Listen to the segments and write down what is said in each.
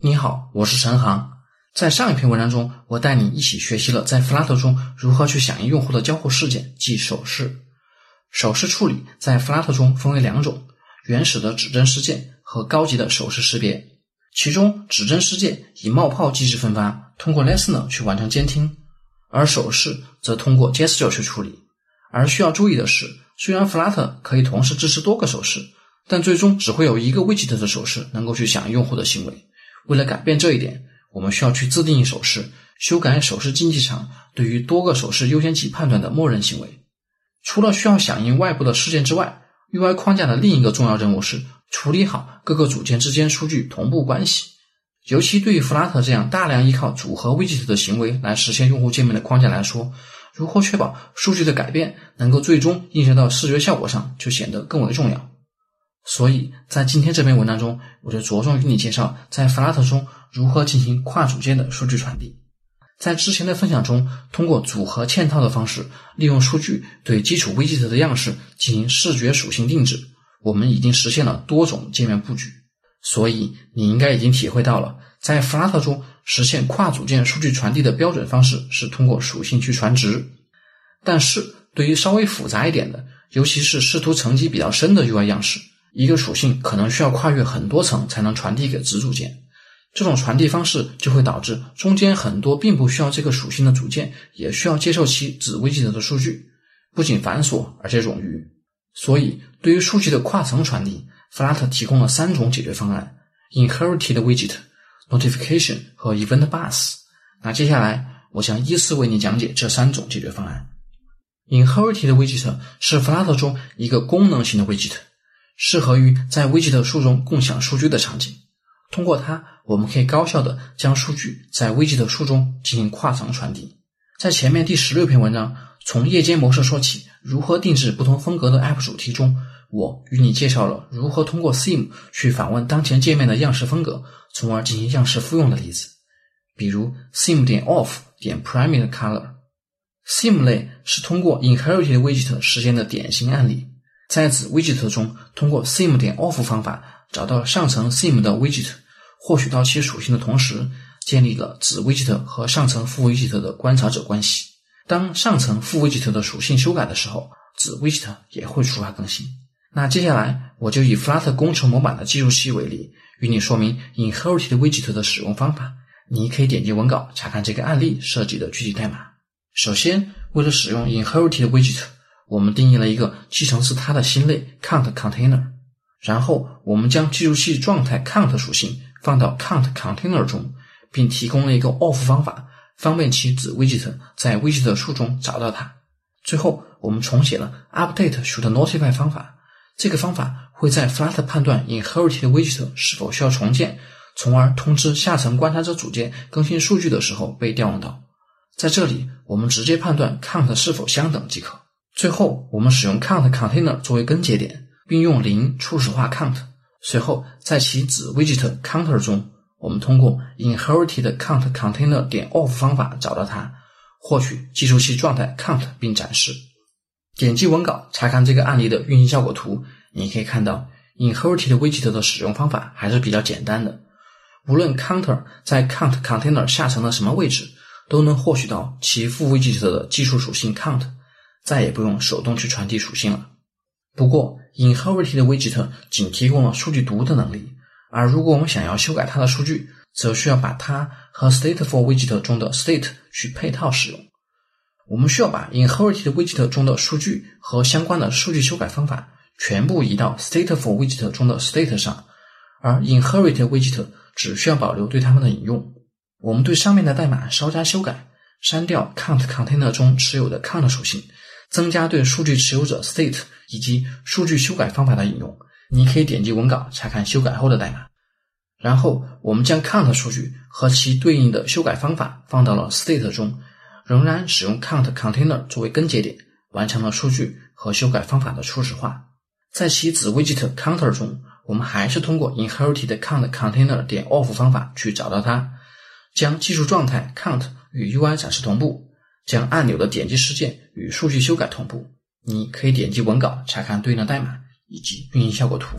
你好，我是陈航。在上一篇文章中，我带你一起学习了在 Flutter 中如何去响应用户的交互事件，即手势。手势处理在 Flutter 中分为两种，原始的指针事件和高级的手势识别。其中指针事件以冒泡机制分发，通过 listener 去完成监听，而手势则通过 gesture 去处理。而需要注意的是，虽然 Flutter 可以同时支持多个手势，但最终只会有一个 widget 的手势能够去响应用户的行为。为了改变这一点，我们需要去自定义手势，修改手势竞技场对于多个手势优先级判断的默认行为。除了需要响应外部的事件之外， UI 框架的另一个重要任务是处理好各个组件之间数据同步关系。尤其对于 Flutter 这样大量依靠组合 widget 的行为来实现用户界面的框架来说，如何确保数据的改变能够最终映射到视觉效果上，就显得更为重要。所以在今天这篇文章中，我就着重与你介绍在 Flutter 中如何进行跨组件的数据传递。在之前的分享中，通过组合嵌套的方式，利用数据对基础 widget 的样式进行视觉属性定制，我们已经实现了多种界面布局。所以你应该已经体会到了，在 Flutter 中实现跨组件数据传递的标准方式是通过属性去传值。但是对于稍微复杂一点的，尤其是视图层级比较深的 UI 样式，一个属性可能需要跨越很多层才能传递给子组件，这种传递方式就会导致中间很多并不需要这个属性的组件也需要接受其子 widget 的数据，不仅繁琐而且冗余。所以对于数据的跨层传递， Flutter 提供了3种解决方案： Inherited Widget、Notification 和 Event Bus。 那接下来我将依次为你讲解这3种解决方案。 Inherited Widget 是 Flutter 中一个功能型的 widget，适合于在 widget 树中共享数据的场景。通过它，我们可以高效地将数据在 widget 树中进行跨层传递。在前面第16篇文章从夜间模式说起，如何定制不同风格的 App 主题中，我与你介绍了如何通过 theme 去访问当前界面的样式风格，从而进行样式复用的例子。比如 theme.off.primary color。theme 类是通过 inherited widget 实现的典型案例。在子 widget 中，通过 theme.off 方法找到上层 theme 的 widget， 获取到其属性的同时，建立了子 widget 和上层副 widget 的观察者关系。当上层副 widget 的属性修改的时候，子 widget 也会触发更新。那接下来我就以 Flutter 工程模板的计数器为例，与你说明 Inherited Widget 的使用方法。你可以点击文稿查看这个案例设计的具体代码。首先，为了使用 Inherited Widget， 我们定义了一个继承自它的新类 Count Container， 然后我们将计数器状态 Count 属性放到 Count Container 中，并提供了一个 Off 方法，方便其子 Widget 在 Widget 树中找到它。最后，我们重写了 Update should Notify 方法，这个方法会在 Flutter 判断 Inherited Widget 是否需要重建，从而通知下层观察者组件更新数据的时候被调用到。在这里，我们直接判断 Count 是否相等即可。最后，我们使用 Count Container 作为根节点，并用0初始化 Count。随后，在其子 Widget Counter 中，我们通过 Inherited Count Container.off 方法找到它，获取计数器状态 Count 并展示。点击文稿查看这个案例的运行效果图，你可以看到 Inherited Widget 的使用方法还是比较简单的。无论 Counter 在 Count Container 下层的什么位置，都能获取到其副 widget 的技术属性 Count， 再也不用手动去传递属性了。不过 Inherited Widget 仅提供了数据读的能力，而如果我们想要修改它的数据，则需要把它和 Stateful Widget 中的 State 去配套使用。我们需要把 Inherited Widget 中的数据和相关的数据修改方法全部移到 Stateful Widget 中的 State 上，而 Inherited Widget 只需要保留对它们的引用。我们对上面的代码稍加修改，删掉 Count Container 中持有的 Count 属性，增加对数据持有者 State 以及数据修改方法的引用。你可以点击文稿查看修改后的代码。然后我们将 Count 数据和其对应的修改方法放到了 State 中，仍然使用 Count Container 作为根节点，完成了数据和修改方法的初始化。在其子 Widget Counter 中，我们还是通过 Inherited Count Container.off 方法去找到它，将技术状态 Count 与 UI 展示同步，将按钮的点击事件与数据修改同步。你可以点击文稿查看对应的代码以及运行效果图。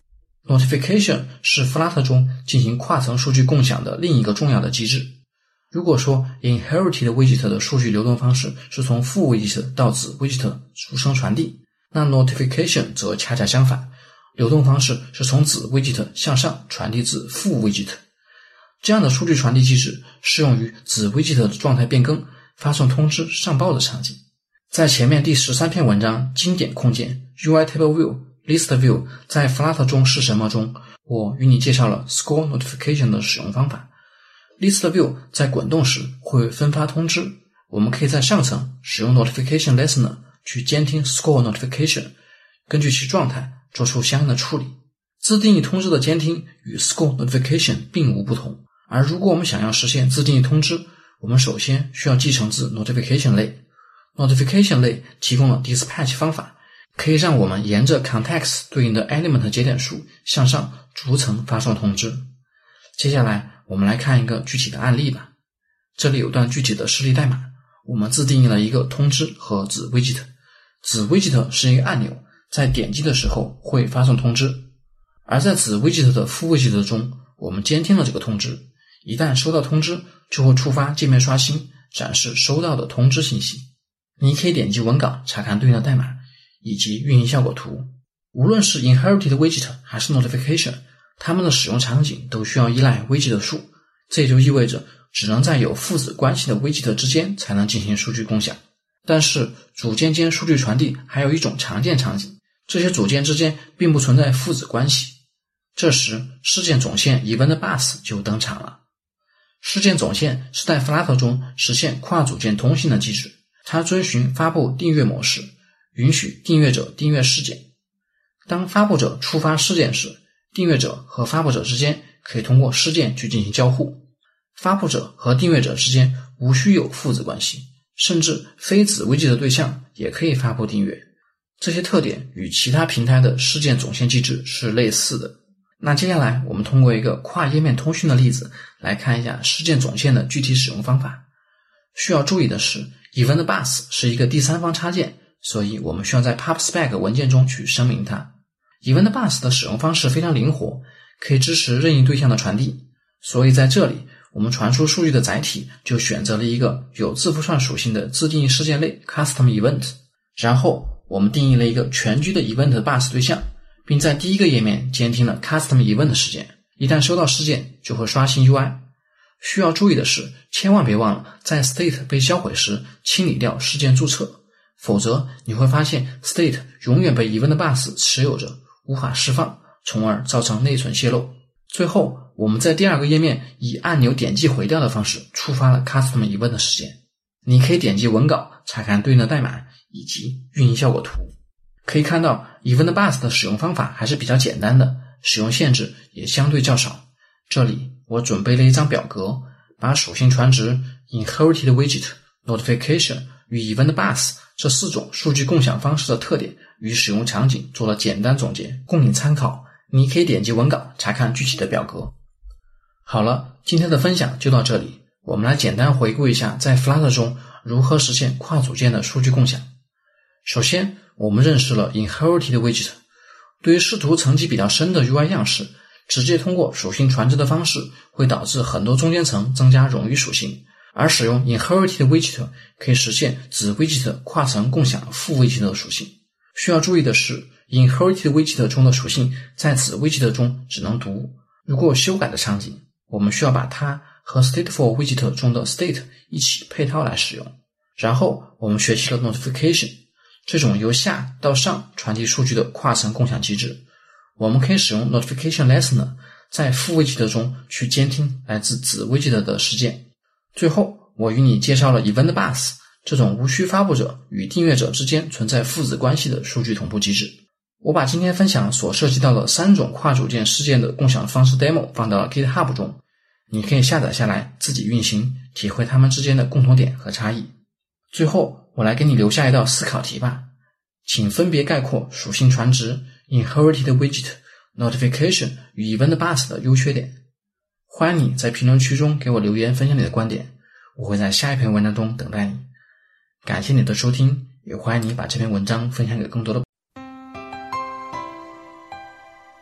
Notification 是 Flutter 中进行跨层数据共享的另一个重要的机制。如果说 Inherited Widget 的数据流动方式是从父 Widget 到子 Widget 逐层传递，那 Notification 则恰恰相反，流动方式是从子 Widget 向上传递至父 Widget。这样的数据传递机制适用于子 Widget 的状态变更、发送通知、上报的场景。在前面第13篇文章经典控件 UI Table View、List View 在 Flutter 中是什么中，我与你介绍了 Score Notification 的使用方法。List View 在滚动时会分发通知，我们可以在上层使用 Notification Listener 去监听 Score Notification， 根据其状态做出相应的处理。自定义通知的监听与 Score Notification 并无不同，而如果我们想要实现自定义通知，我们首先需要继承自 Notification 类。Notification 类提供了 Dispatch 方法，可以让我们沿着 Context 对应的 Element 节点数向上逐层发送通知。接下来我们来看一个具体的案例吧。这里有段具体的示例代码，我们自定义了一个通知和子 Widget。子 Widget 是一个按钮，在点击的时候会发送通知，而在子 Widget 的父 Widget 中，我们监听了这个通知，一旦收到通知就会触发界面刷新，展示收到的通知信息。你可以点击文稿查看对应的代码以及运行效果图。无论是 Inherited Widget 还是 Notification， 它们的使用场景都需要依赖 Widget 数，这也就意味着只能在有父子关系的 Widget 之间才能进行数据共享。但是组件间数据传递还有一种常见场景，这些组件之间并不存在父子关系。这时事件总线 Event Bus 就登场了。事件总线是在 Flutter 中实现跨组件通信的机制，它遵循发布订阅模式，允许订阅者订阅事件。当发布者触发事件时，订阅者和发布者之间可以通过事件去进行交互。发布者和订阅者之间无需有父子关系，甚至非子 Widget 的对象也可以发布订阅。这些特点与其他平台的事件总线机制是类似的。那接下来我们通过一个跨页面通讯的例子来看一下事件总线的具体使用方法。需要注意的是 Event Bus 是一个第三方插件，所以我们需要在 PubSpec 文件中去声明它。Event Bus 的使用方式非常灵活，可以支持任意对象的传递，所以在这里我们传输数据的载体就选择了一个有字符串属性的自定义事件类 Custom Event， 然后我们定义了一个全局的 Event Bus 对象，并在第一个页面监听了 Custom Event 事件，一旦收到事件就会刷新 UI。 需要注意的是，千万别忘了在 State 被销毁时清理掉事件注册，否则你会发现 State 永远被 Event Bus 持有着，无法释放，从而造成内存泄露。最后我们在第二个页面以按钮点击毁掉的方式触发了 Custom Event 事件。你可以点击文稿查看对应的代码以及运行效果图。可以看到 Event Bus 的使用方法还是比较简单的，使用限制也相对较少。这里我准备了一张表格，把属性传值、Inherited Widget、Notification 与 Event Bus 这4种数据共享方式的特点与使用场景做了简单总结，供你参考。你可以点击文稿查看具体的表格。好了，今天的分享就到这里。我们来简单回顾一下在 Flutter 中如何实现跨组件的数据共享。首先我们认识了 Inherited Widget。 对于视图层级比较深的 UI 样式，直接通过属性传值的方式会导致很多中间层增加冗余属性，而使用 Inherited Widget 可以实现子 Widget 跨层共享父 Widget 的属性。需要注意的是， Inherited Widget 中的属性在子 Widget 中只能读，如果有修改的场景，我们需要把它和 Stateful Widget 中的 State 一起配套来使用。然后我们学习了 Notification， 这种由下到上传递数据的跨层共享机制。我们可以使用 Notification Listener 在父 Widget 中去监听来自子 Widget 的事件。最后我与你介绍了 Event Bus， 这种无需发布者与订阅者之间存在父子关系的数据同步机制。我把今天分享所涉及到的3种跨组件事件的共享方式 demo 放到了 GitHub 中，你可以下载下来自己运行，体会它们之间的共同点和差异。最后我来给你留下一道思考题吧，请分别概括属性传值、Inherited Widget、Notification 与 Event Bus 的优缺点。欢迎你在评论区中给我留言分享你的观点，我会在下一篇文章中等待你。感谢你的收听，也欢迎你把这篇文章分享给更多的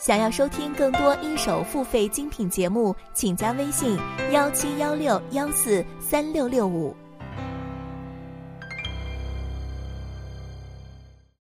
想要收听更多一手付费精品节目，请加微信1716143665。